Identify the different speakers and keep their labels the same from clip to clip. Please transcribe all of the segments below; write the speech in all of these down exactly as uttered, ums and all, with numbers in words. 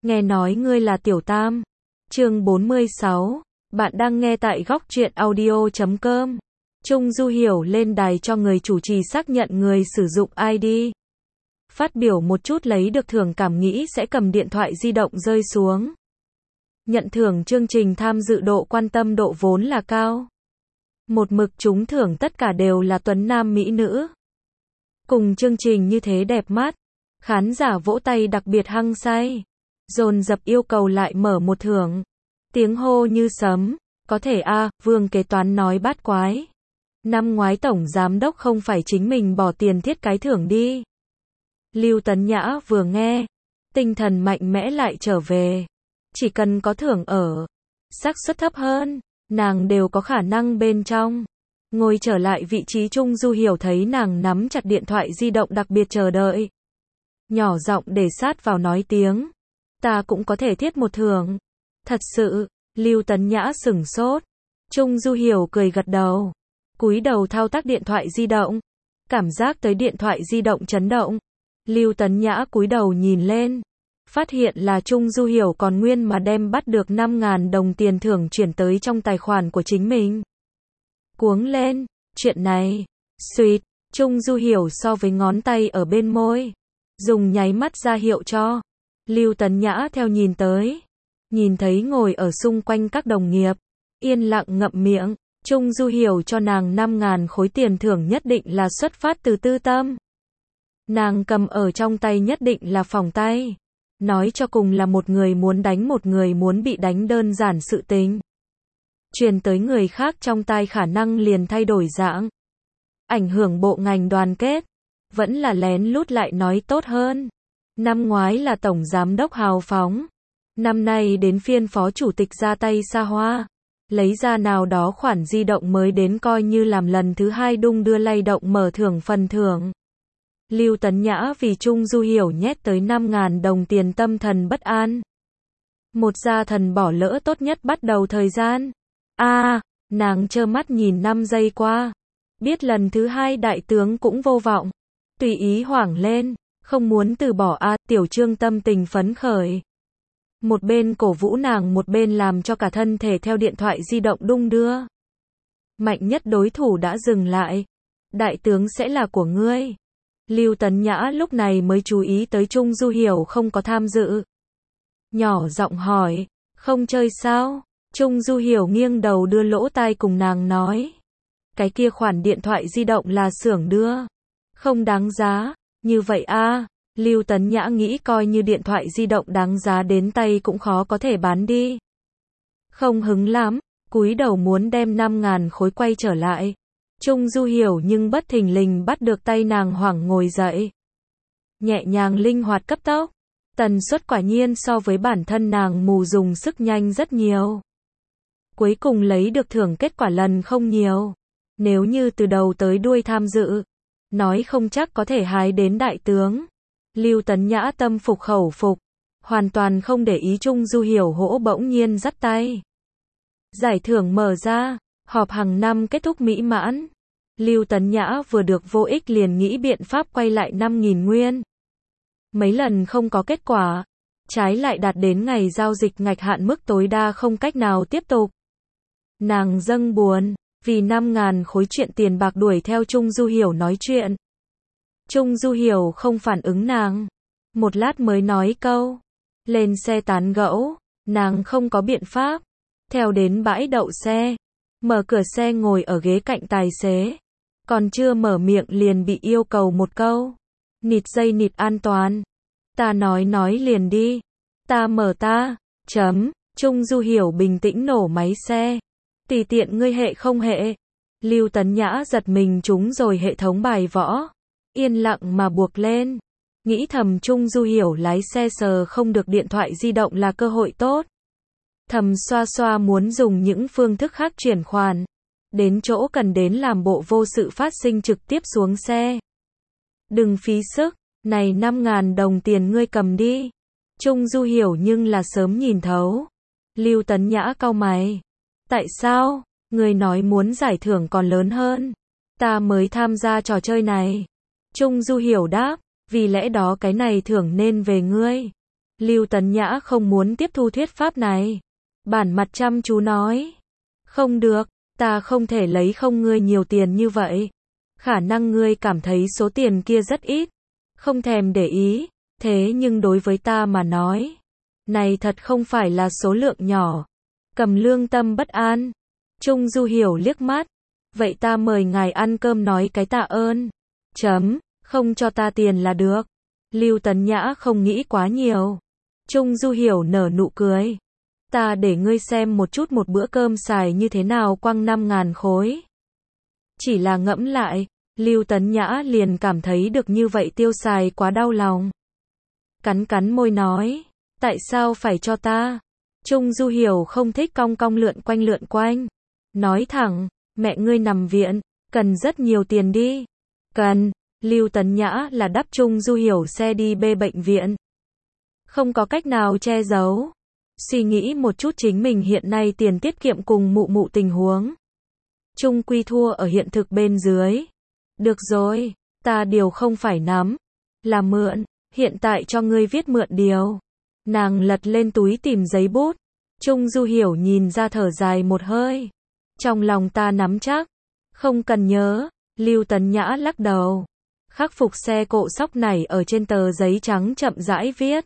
Speaker 1: nghe nói ngươi là Tiểu Tam. Chương bốn mươi sáu, bạn đang nghe tại góc truyện audio chấm com. Trung Du Hiểu lên đài cho người chủ trì xác nhận người sử dụng i đê. Phát biểu một chút lấy được thưởng cảm nghĩ sẽ cầm điện thoại di động rơi xuống. Nhận thưởng chương trình tham dự độ quan tâm độ vốn là cao. Một mực trúng thưởng tất cả đều là tuấn nam mỹ nữ. Cùng chương trình như thế đẹp mắt. Khán giả vỗ tay đặc biệt hăng say. Dồn dập yêu cầu lại mở một thưởng. Tiếng hô như sấm. Có thể a à, Vương kế toán nói bát quái. Năm ngoái tổng giám đốc không phải chính mình bỏ tiền thiết cái thưởng đi. Lưu Tấn Nhã vừa nghe. Tinh thần mạnh mẽ lại trở về. Chỉ cần có thưởng ở. Xác suất thấp hơn. Nàng đều có khả năng bên trong. Ngồi trở lại vị trí Trung Du Hiểu thấy nàng nắm chặt điện thoại di động đặc biệt chờ đợi. Nhỏ giọng để sát vào nói tiếng. Ta cũng có thể thiết một thưởng. Thật sự, Lưu Tấn Nhã sửng sốt. Trung Du Hiểu cười gật đầu. Cúi đầu thao tác điện thoại di động. Cảm giác tới điện thoại di động chấn động. Lưu Tấn Nhã cúi đầu nhìn lên. Phát hiện là Trung Du Hiểu còn nguyên mà đem bắt được năm nghìn đồng tiền thưởng chuyển tới trong tài khoản của chính mình. Cuống lên, chuyện này, suýt, Trung Du Hiểu so với ngón tay ở bên môi. Dùng nháy mắt ra hiệu cho. Lưu Tấn Nhã theo nhìn tới. Nhìn thấy ngồi ở xung quanh các đồng nghiệp. Yên lặng ngậm miệng. Trung Du Hiểu cho nàng năm nghìn khối tiền thưởng nhất định là xuất phát từ tư tâm. Nàng cầm ở trong tay nhất định là phòng tay. Nói cho cùng là một người muốn đánh một người muốn bị đánh đơn giản sự tình. Truyền tới người khác trong tai khả năng liền thay đổi dạng. Ảnh hưởng bộ ngành đoàn kết. Vẫn là lén lút lại nói tốt hơn. Năm ngoái là tổng giám đốc hào phóng. Năm nay đến phiên phó chủ tịch ra tay xa hoa. Lấy ra nào đó khoản di động mới đến coi như làm lần thứ hai đung đưa lay động mở thưởng phần thưởng. Lưu Tấn Nhã vì Trung Du Hiểu nhét tới năm nghìn đồng tiền tâm thần bất an. Một gia thần bỏ lỡ tốt nhất bắt đầu thời gian. A, à, nàng trơ mắt nhìn năm giây qua. Biết lần thứ hai đại tướng cũng vô vọng. Tùy ý hoảng lên, không muốn từ bỏ a, à, Tiểu Trương tâm tình phấn khởi. Một bên cổ vũ nàng một bên làm cho cả thân thể theo điện thoại di động đung đưa. Mạnh nhất đối thủ đã dừng lại. Đại tướng sẽ là của ngươi. Lưu Tấn Nhã lúc này mới chú ý tới Trung Du Hiểu không có tham dự. Nhỏ giọng hỏi, không chơi sao? Trung Du Hiểu nghiêng đầu đưa lỗ tai cùng nàng nói. Cái kia khoản điện thoại di động là xưởng đưa. Không đáng giá, như vậy a à, Lưu Tấn Nhã nghĩ coi như điện thoại di động đáng giá đến tay cũng khó có thể bán đi. Không hứng lắm, cúi đầu muốn đem năm nghìn khối quay trở lại. Trung Du Hiểu nhưng bất thình lình bắt được tay nàng hoảng ngồi dậy. Nhẹ nhàng linh hoạt cấp tốc. Tần suất quả nhiên so với bản thân nàng mù dùng sức nhanh rất nhiều. Cuối cùng lấy được thưởng kết quả lần không nhiều. Nếu như từ đầu tới đuôi tham dự, nói không chắc có thể hái đến đại tướng. Lưu Tấn Nhã tâm phục khẩu phục. Hoàn toàn không để ý Trung Du Hiểu hỗ bỗng nhiên dắt tay. Giải thưởng mở ra. Họp hàng năm kết thúc mỹ mãn. Lưu Tấn Nhã vừa được vô ích liền nghĩ biện pháp quay lại năm nghìn nguyên. Mấy lần không có kết quả. Trái lại đạt đến ngày giao dịch ngạch hạn mức tối đa không cách nào tiếp tục. Nàng dâng buồn. Vì năm nghìn khối chuyện tiền bạc đuổi theo Trung Du Hiểu nói chuyện. Trung Du Hiểu không phản ứng nàng. Một lát mới nói câu. Lên xe tán gẫu. Nàng không có biện pháp. Theo đến bãi đậu xe. Mở cửa xe ngồi ở ghế cạnh tài xế. Còn chưa mở miệng liền bị yêu cầu một câu. Nịt dây nịt an toàn. Ta nói nói liền đi. Ta mở ta. Chấm. Trung Du Hiểu bình tĩnh nổ máy xe. Tùy tiện ngươi hệ không hệ. Lưu Tấn Nhã giật mình trúng rồi hệ thống bài võ. Yên lặng mà buộc lên. Nghĩ thầm Trung Du Hiểu lái xe sờ không được điện thoại di động là cơ hội tốt. Thầm xoa xoa muốn dùng những phương thức khác chuyển khoản. Đến chỗ cần đến làm bộ vô sự phát sinh trực tiếp xuống xe. Đừng phí sức, này năm nghìn đồng tiền ngươi cầm đi. Trung Du Hiểu nhưng là sớm nhìn thấu. Lưu Tấn Nhã cau mày. Tại sao? Ngươi nói muốn giải thưởng còn lớn hơn. Ta mới tham gia trò chơi này. Trung Du Hiểu đáp, vì lẽ đó cái này thưởng nên về ngươi. Lưu Tấn Nhã không muốn tiếp thu thuyết pháp này. Bản mặt chăm chú nói. Không được, ta không thể lấy không ngươi nhiều tiền như vậy. Khả năng ngươi cảm thấy số tiền kia rất ít, không thèm để ý, thế nhưng đối với ta mà nói, này thật không phải là số lượng nhỏ. Cầm Lương tâm bất an. Trung Du Hiểu liếc mắt. Vậy ta mời ngài ăn cơm nói cái tạ ơn. Chấm, không cho ta tiền là được. Lưu Tấn Nhã không nghĩ quá nhiều. Trung Du Hiểu nở nụ cười. Ta để ngươi xem một chút một bữa cơm xài như thế nào quăng năm ngàn khối. Chỉ là ngẫm lại, Lưu Tấn Nhã liền cảm thấy được như vậy tiêu xài quá đau lòng. Cắn cắn môi nói, tại sao phải cho ta? Trung Du Hiểu không thích cong cong lượn quanh lượn quanh. Nói thẳng, mẹ ngươi nằm viện, cần rất nhiều tiền đi. Cần, Lưu Tấn Nhã là đắp Trung Du Hiểu xe đi bê bệnh viện. Không có cách nào che giấu. Suy nghĩ một chút chính mình hiện nay tiền tiết kiệm cùng mụ mụ tình huống. Trung quy thua ở hiện thực bên dưới. Được rồi, ta điều không phải nắm, là mượn, hiện tại cho ngươi viết mượn điều. Nàng lật lên túi tìm giấy bút. Trung Du Hiểu nhìn ra thở dài một hơi. Trong lòng ta nắm chắc, không cần nhớ. Lưu Tấn Nhã lắc đầu. Khắc phục xe cộ sóc nảy ở trên tờ giấy trắng chậm rãi viết.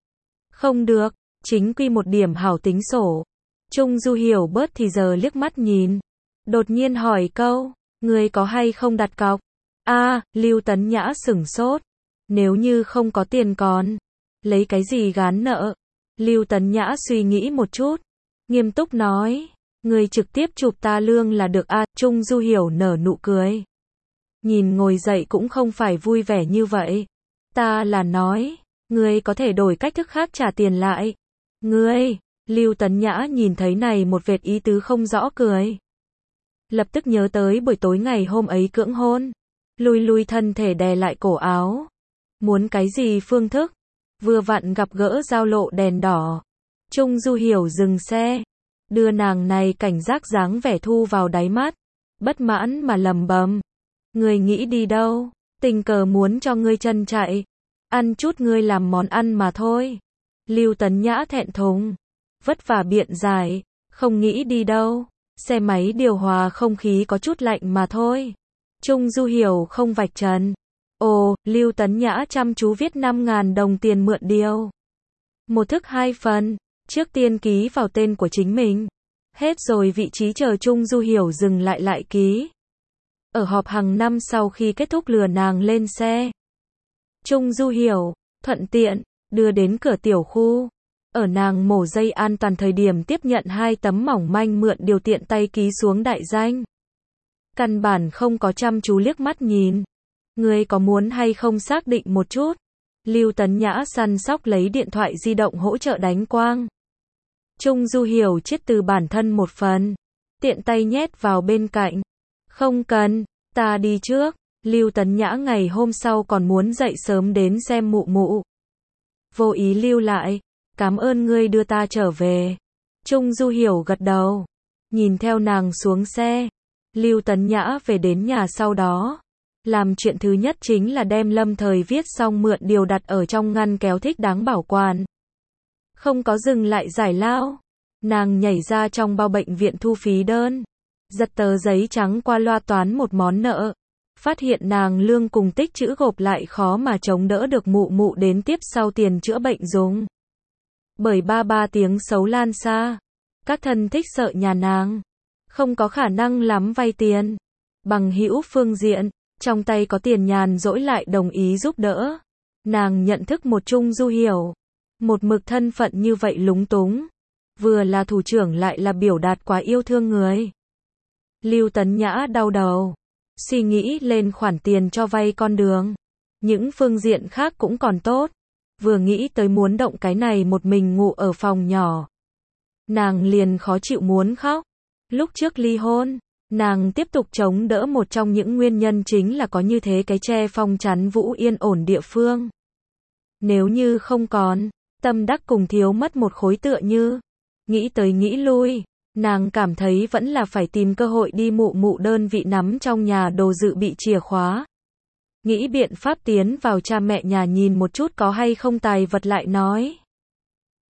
Speaker 1: Không được, chính quy một điểm hảo tính sổ. Trung Du Hiểu bớt thì giờ liếc mắt nhìn. Đột nhiên hỏi câu, ngươi có hay không đặt cọc? A, à, Lưu Tấn Nhã sửng sốt. Nếu như không có tiền còn, lấy cái gì gán nợ? Lưu Tấn Nhã suy nghĩ một chút, nghiêm túc nói, ngươi trực tiếp chụp ta lương là được a. À, Trung Du Hiểu nở nụ cười. Nhìn ngồi dậy cũng không phải vui vẻ như vậy. Ta là nói, ngươi có thể đổi cách thức khác trả tiền lại. Ngươi, Lưu Tấn Nhã nhìn thấy này một vệt ý tứ không rõ cười. Lập tức nhớ tới buổi tối ngày hôm ấy cưỡng hôn. Lùi lùi thân thể đè lại cổ áo. Muốn cái gì phương thức? Vừa vặn gặp gỡ giao lộ đèn đỏ. Trung Du Hiểu dừng xe. Đưa nàng này cảnh giác dáng vẻ thu vào đáy mắt. Bất mãn mà lầm bầm. Ngươi nghĩ đi đâu? Tình cờ muốn cho ngươi chân chạy. Ăn chút ngươi làm món ăn mà thôi. Lưu Tấn Nhã thẹn thùng. Vất vả biện giải. Không nghĩ đi đâu. Xe máy điều hòa không khí có chút lạnh mà thôi. Trung Du Hiểu không vạch trần. Ồ, Lưu Tấn Nhã chăm chú viết năm ngàn đồng tiền mượn điều. Một thức hai phần. Trước tiên ký vào tên của chính mình. Hết rồi vị trí chờ Trung Du Hiểu dừng lại lại ký. Ở họp hàng năm sau khi kết thúc lừa nàng lên xe. Trung Du Hiểu, thuận tiện, đưa đến cửa tiểu khu. Ở nàng mổ dây an toàn thời điểm tiếp nhận hai tấm mỏng manh mượn điều tiện tay ký xuống đại danh. Căn bản không có chăm chú liếc mắt nhìn. Ngươi có muốn hay không xác định một chút? Lưu Tấn Nhã săn sóc lấy điện thoại di động hỗ trợ đánh quang. Trung Du Hiểu chiết từ bản thân một phần. Tiện tay nhét vào bên cạnh. Không cần, ta đi trước. Lưu Tấn Nhã ngày hôm sau còn muốn dậy sớm đến xem mụ mụ. Vô ý lưu lại. Cảm ơn ngươi đưa ta trở về. Trung Du Hiểu gật đầu. Nhìn theo nàng xuống xe. Lưu Tấn Nhã về đến nhà sau đó. Làm chuyện thứ nhất chính là đem lâm thời viết xong mượn điều đặt ở trong ngăn kéo thích đáng bảo quản. Không có dừng lại giải lao. Nàng nhảy ra trong bao bệnh viện thu phí đơn. Giật tờ giấy trắng qua loa toán một món nợ. Phát hiện nàng lương cùng tích chữ gộp lại khó mà chống đỡ được mụ mụ đến tiếp sau tiền chữa bệnh dùng. Bởi ba ba tiếng xấu lan xa. Các thân thích sợ nhà nàng không có khả năng lắm vay tiền. Bằng hữu phương diện, trong tay có tiền nhàn rỗi lại đồng ý giúp đỡ. Nàng nhận thức một Trung Du Hiểu. Một mực thân phận như vậy lúng túng. Vừa là thủ trưởng lại là biểu đạt quá yêu thương người. Lưu Tấn Nhã đau đầu. Suy nghĩ lên khoản tiền cho vay con đường. Những phương diện khác cũng còn tốt. Vừa nghĩ tới muốn động cái này một mình ngủ ở phòng nhỏ. Nàng liền khó chịu muốn khóc. Lúc trước ly hôn, nàng tiếp tục chống đỡ một trong những nguyên nhân chính là có như thế cái che phong chắn vũ yên ổn địa phương. Nếu như không còn, tâm đắc cùng thiếu mất một khối tựa như. Nghĩ tới nghĩ lui, nàng cảm thấy vẫn là phải tìm cơ hội đi mụ mụ đơn vị nắm trong nhà đồ dự bị chìa khóa. Nghĩ biện pháp tiến vào cha mẹ nhà nhìn một chút có hay không tài vật lại nói.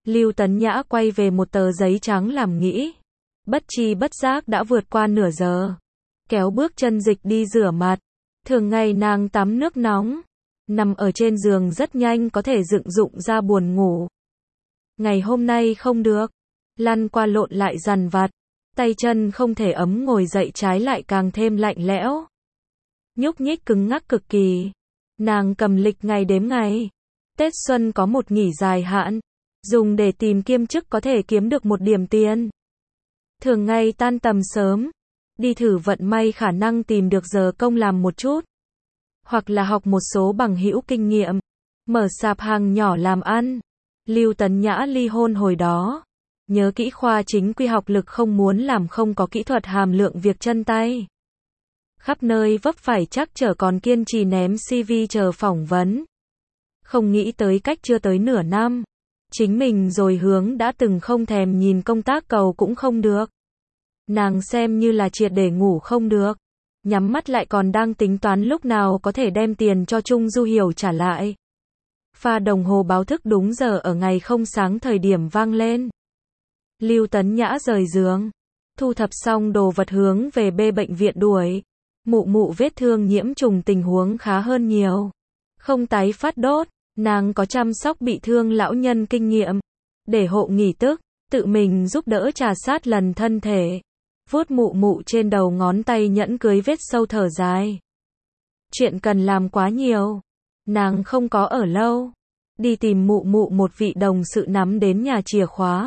Speaker 1: Lưu Tấn Nhã quay về một tờ giấy trắng làm nghĩ. Bất chi bất giác đã vượt qua nửa giờ. Kéo bước chân dịch đi rửa mặt. Thường ngày nàng tắm nước nóng. Nằm ở trên giường rất nhanh có thể dựng dụng ra buồn ngủ. Ngày hôm nay không được. Lăn qua lộn lại dằn vặt. Tay chân không thể ấm, ngồi dậy trái lại càng thêm lạnh lẽo. Nhúc nhích cứng ngắc cực kỳ. Nàng cầm lịch ngày đếm ngày. Tết xuân có một nghỉ dài hạn. Dùng để tìm kiêm chức có thể kiếm được một điểm tiền. Thường ngày tan tầm sớm. Đi thử vận may khả năng tìm được giờ công làm một chút. Hoặc là học một số bằng hữu kinh nghiệm. Mở sạp hàng nhỏ làm ăn. Lưu Tấn Nhã ly hôn hồi đó. Nhớ kỹ khoa chính quy học lực không muốn làm không có kỹ thuật hàm lượng việc chân tay. Khắp nơi vấp phải chắc trở còn kiên trì ném xê vê chờ phỏng vấn. Không nghĩ tới cách chưa tới nửa năm. Chính mình rồi hướng đã từng không thèm nhìn công tác cầu cũng không được. Nàng xem như là triệt để ngủ không được. Nhắm mắt lại còn đang tính toán lúc nào có thể đem tiền cho Trung Du Hiểu trả lại. Pha đồng hồ báo thức đúng giờ ở ngày không sáng thời điểm vang lên. Lưu Tấn Nhã rời giường. Thu thập xong đồ vật hướng về bê bệnh viện đuổi. Mụ mụ vết thương nhiễm trùng tình huống khá hơn nhiều. Không tái phát đốt. Nàng có chăm sóc bị thương lão nhân kinh nghiệm. Để hộ nghỉ tức. Tự mình giúp đỡ trà sát lần thân thể. Vuốt mụ mụ trên đầu ngón tay nhẫn cưới vết sâu thở dài. Chuyện cần làm quá nhiều. Nàng không có ở lâu. Đi tìm mụ mụ một vị đồng sự nắm đến nhà chìa khóa.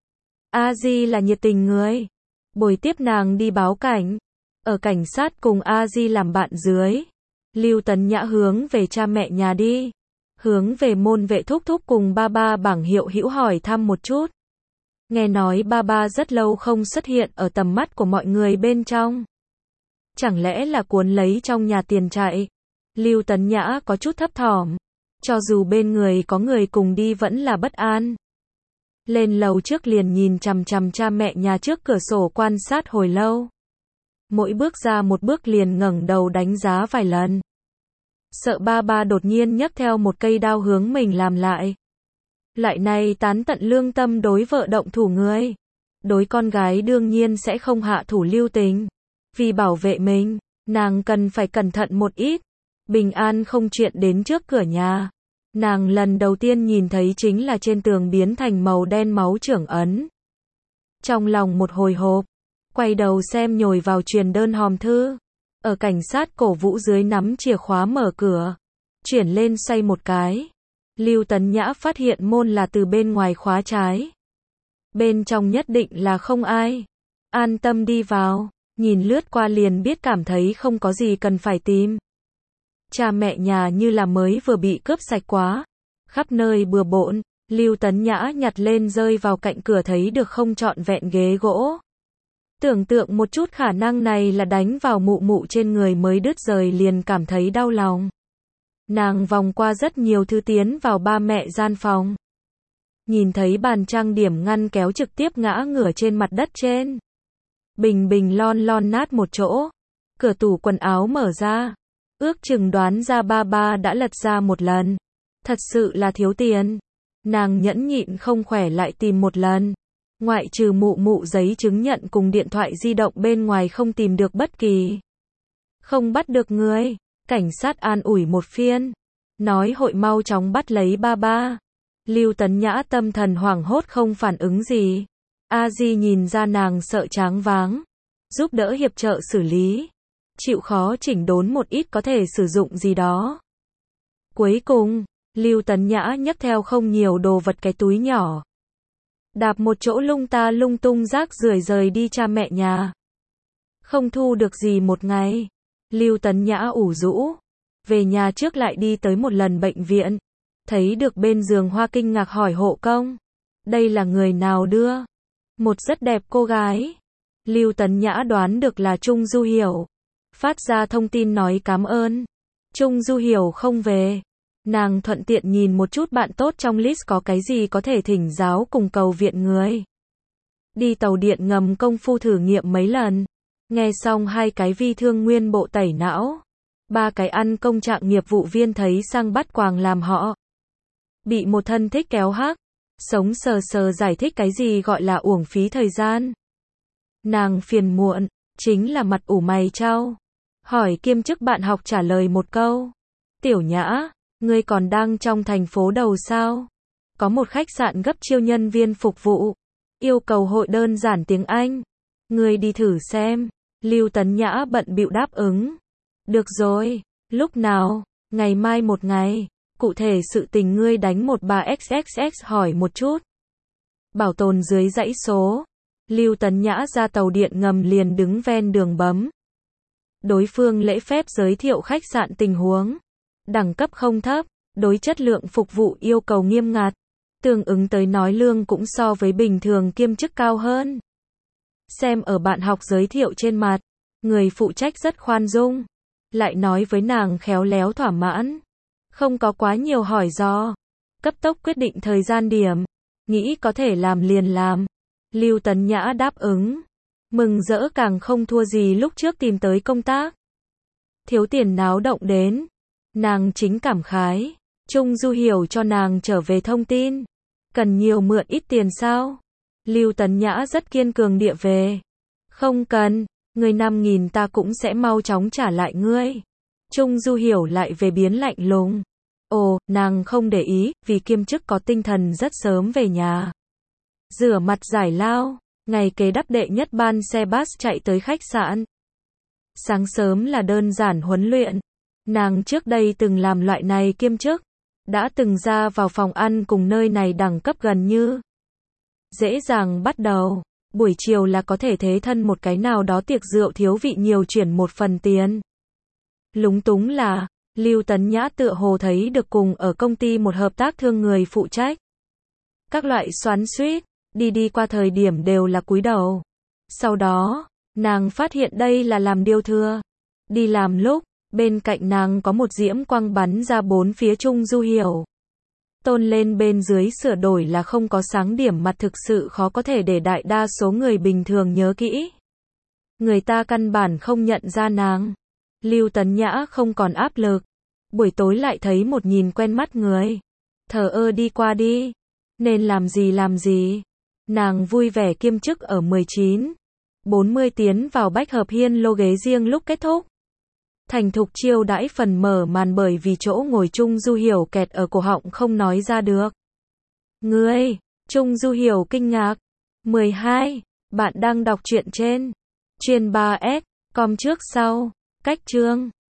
Speaker 1: A Di là nhiệt tình người. Bồi tiếp nàng đi báo cảnh. Ở cảnh sát cùng A Di làm bạn dưới. Lưu Tấn Nhã hướng về cha mẹ nhà đi. Hướng về môn vệ thúc thúc cùng ba ba bảng hiệu hữu hỏi thăm một chút. Nghe nói ba ba rất lâu không xuất hiện ở tầm mắt của mọi người bên trong. Chẳng lẽ là cuốn lấy trong nhà tiền chạy? Lưu Tấn Nhã có chút thấp thỏm. Cho dù bên người có người cùng đi vẫn là bất an. Lên lầu trước liền nhìn chằm chằm cha mẹ nhà trước cửa sổ quan sát hồi lâu. Mỗi bước ra một bước liền ngẩng đầu đánh giá vài lần. Sợ ba ba đột nhiên nhấc theo một cây đao hướng mình làm lại. Loại này tán tận lương tâm đối vợ động thủ người. Đối con gái đương nhiên sẽ không hạ thủ lưu tình. Vì bảo vệ mình, nàng cần phải cẩn thận một ít. Bình an không chuyện đến trước cửa nhà. Nàng lần đầu tiên nhìn thấy chính là trên tường biến thành màu đen máu trưởng ấn. Trong lòng một hồi hộp, quay đầu xem nhồi vào truyền đơn hòm thư. Ở cảnh sát cổ vũ dưới nắm chìa khóa mở cửa. Chuyển lên xoay một cái. Lưu Tấn Nhã phát hiện môn là từ bên ngoài khóa trái. Bên trong nhất định là không ai. An tâm đi vào. Nhìn lướt qua liền biết cảm thấy không có gì cần phải tìm. Cha mẹ nhà như là mới vừa bị cướp sạch quá. Khắp nơi bừa bộn. Lưu Tấn Nhã nhặt lên rơi vào cạnh cửa thấy được không trọn vẹn ghế gỗ. Tưởng tượng một chút khả năng này là đánh vào mụ mụ trên người mới đứt rời liền cảm thấy đau lòng. Nàng vòng qua rất nhiều thứ tiến vào ba mẹ gian phòng. Nhìn thấy bàn trang điểm ngăn kéo trực tiếp ngã ngửa trên mặt đất trên. Bình bình lon lon nát một chỗ. Cửa tủ quần áo mở ra. Ước chừng đoán ra ba ba đã lật ra một lần. Thật sự là thiếu tiền. Nàng nhẫn nhịn không khỏe lại tìm một lần. Ngoại trừ mụ mụ giấy chứng nhận cùng điện thoại di động bên ngoài không tìm được bất kỳ. Không bắt được người. Cảnh sát an ủi một phiên. Nói hội mau chóng bắt lấy ba ba. Lưu Tấn Nhã tâm thần hoảng hốt không phản ứng gì. A Di nhìn ra nàng sợ tráng váng. Giúp đỡ hiệp trợ xử lý. Chịu khó chỉnh đốn một ít có thể sử dụng gì đó. Cuối cùng, Lưu Tấn Nhã nhấc theo không nhiều đồ vật cái túi nhỏ. Đạp một chỗ lung ta lung tung rác rưởi rời đi cha mẹ nhà. Không thu được gì một ngày. Lưu Tấn Nhã ủ rũ. Về nhà trước lại đi tới một lần bệnh viện. Thấy được bên giường hoa kinh ngạc hỏi hộ công. Đây là người nào đưa? Một rất đẹp cô gái. Lưu Tấn Nhã đoán được là Trung Du Hiểu. Phát ra thông tin nói cảm ơn. Trung Du Hiểu không về. Nàng thuận tiện nhìn một chút bạn tốt trong list có cái gì có thể thỉnh giáo cùng cầu viện người. Đi tàu điện ngầm công phu thử nghiệm mấy lần. Nghe xong hai cái vi thương nguyên bộ tẩy não. Ba cái ăn công trạng nghiệp vụ viên thấy sang bắt quàng làm họ. Bị một thân thích kéo hắc. Sống sờ sờ giải thích cái gì gọi là uổng phí thời gian. Nàng phiền muộn, chính là mặt ủ mày chau. Hỏi kiêm chức bạn học trả lời một câu. Tiểu Nhã, ngươi còn đang trong thành phố đầu sao? Có một khách sạn gấp chiêu nhân viên phục vụ. Yêu cầu hội đơn giản tiếng Anh. Ngươi đi thử xem. Lưu Tấn Nhã bận bịu đáp ứng. Được rồi, lúc nào? Ngày mai một ngày. Cụ thể sự tình ngươi đánh một ba x x x hỏi một chút. Bảo tồn dưới dãy số. Lưu Tấn Nhã ra tàu điện ngầm liền đứng ven đường bấm. Đối phương lễ phép giới thiệu khách sạn tình huống. Đẳng cấp không thấp, đối chất lượng phục vụ yêu cầu nghiêm ngặt. Tương ứng tới nói lương cũng so với bình thường kiêm chức cao hơn. Xem ở bạn học giới thiệu trên mặt, người phụ trách rất khoan dung. Lại nói với nàng khéo léo thỏa mãn. Không có quá nhiều hỏi do. Cấp tốc quyết định thời gian điểm. Nghĩ có thể làm liền làm. Lưu Tấn Nhã đáp ứng. Mừng rỡ càng không thua gì lúc trước tìm tới công tác. Thiếu tiền náo động đến. Nàng chính cảm khái. Trung Du hiểu cho nàng trở về thông tin. Cần nhiều mượn ít tiền sao? Lưu Tấn Nhã rất kiên cường địa về. Không cần, người năm nghìn ta cũng sẽ mau chóng trả lại ngươi. Trung Du hiểu lại về biến lạnh lùng. Ồ, nàng không để ý, vì kiêm chức có tinh thần rất sớm về nhà. Rửa mặt giải lao, ngày kế đắp đệ nhất ban xe bus chạy tới khách sạn. Sáng sớm là đơn giản huấn luyện. Nàng trước đây từng làm loại này kiêm chức. Đã từng ra vào phòng ăn cùng nơi này đẳng cấp gần như. Dễ dàng bắt đầu. Buổi chiều là có thể thế thân một cái nào đó tiệc rượu thiếu vị nhiều chuyển một phần tiền. Lúng túng là, Lưu Tấn Nhã tựa hồ thấy được cùng ở công ty một hợp tác thương người phụ trách. Các loại xoắn xuýt, đi đi qua thời điểm đều là cúi đầu. Sau đó, nàng phát hiện đây là làm điều thừa. Đi làm lúc, bên cạnh nàng có một diễm quang bắn ra bốn phía Trung Du hiểu. Tôn lên bên dưới sửa đổi là không có sáng điểm mặt thực sự khó có thể để đại đa số người bình thường nhớ kỹ. Người ta căn bản không nhận ra nàng. Lưu Tấn Nhã không còn áp lực. Buổi tối lại thấy một nhìn quen mắt người. Thờ ơ đi qua đi. Nên làm gì làm gì. Nàng vui vẻ kiêm chức ở mười chín, bốn mươi tiến vào bách hợp hiên lô ghế riêng lúc kết thúc. Thành thục chiêu đãi phần mở màn bởi vì chỗ ngồi Trung Du hiểu kẹt ở cổ họng không nói ra được. Ngươi, Trung Du hiểu kinh ngạc. mười hai, bạn đang đọc truyện trên Chuyên ba S, com trước sau, cách chương.